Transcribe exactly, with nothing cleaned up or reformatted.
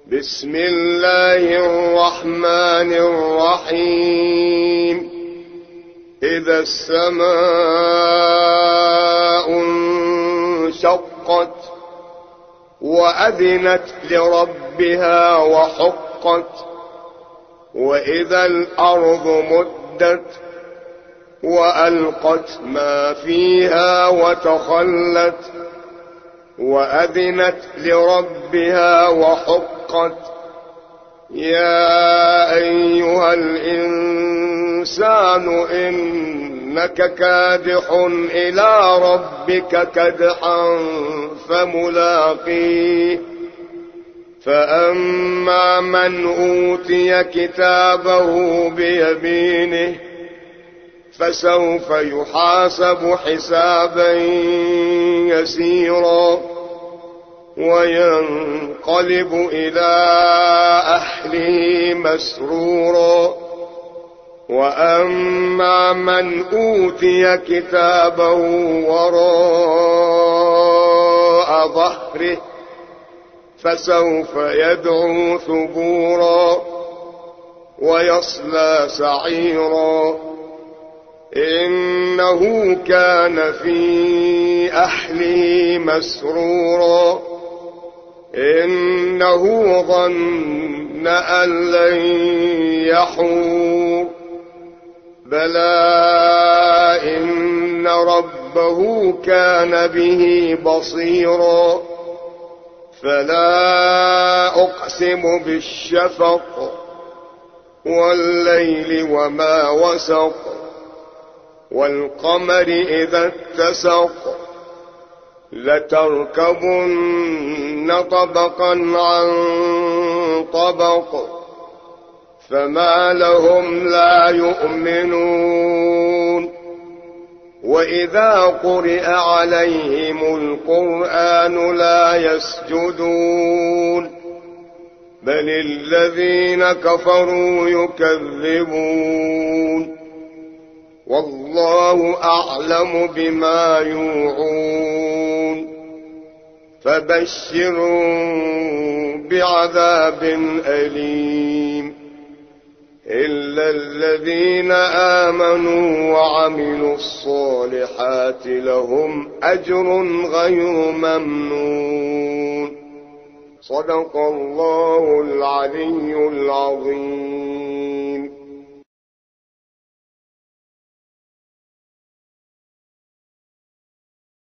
بسم الله الرحمن الرحيم إذا السماء انشقت وأذنت لربها وحقت وإذا الأرض مدت وألقت ما فيها وتخلت وأذنت لربها وحقت يا أيها الإنسان إنك كادح إلى ربك كدحا فملاقيه فأما من أوتي كتابه بيمينه فسوف يحاسب حسابا يسيرا وينقلب إلى أهله مسرورا وأما من أوتي كتابه وراء ظهره فسوف يدعو ثبورا ويصلى سعيرا إنه كان في أهله مسرورا إنه ظن أن لن يحور بلى إن ربه كان به بصيرا فلا أقسم بالشفق والليل وما وسق والقمر إذا اتسق لتركبن طبقا عن طبق فما لهم لا يؤمنون وإذا قرئ عليهم القرآن لا يسجدون بل الذين كفروا يكذبون والله أعلم بما يوعون فبشروا بعذاب أليم إلا الذين آمنوا وعملوا الصالحات لهم أجر غير ممنون صدق الله العلي العظيم.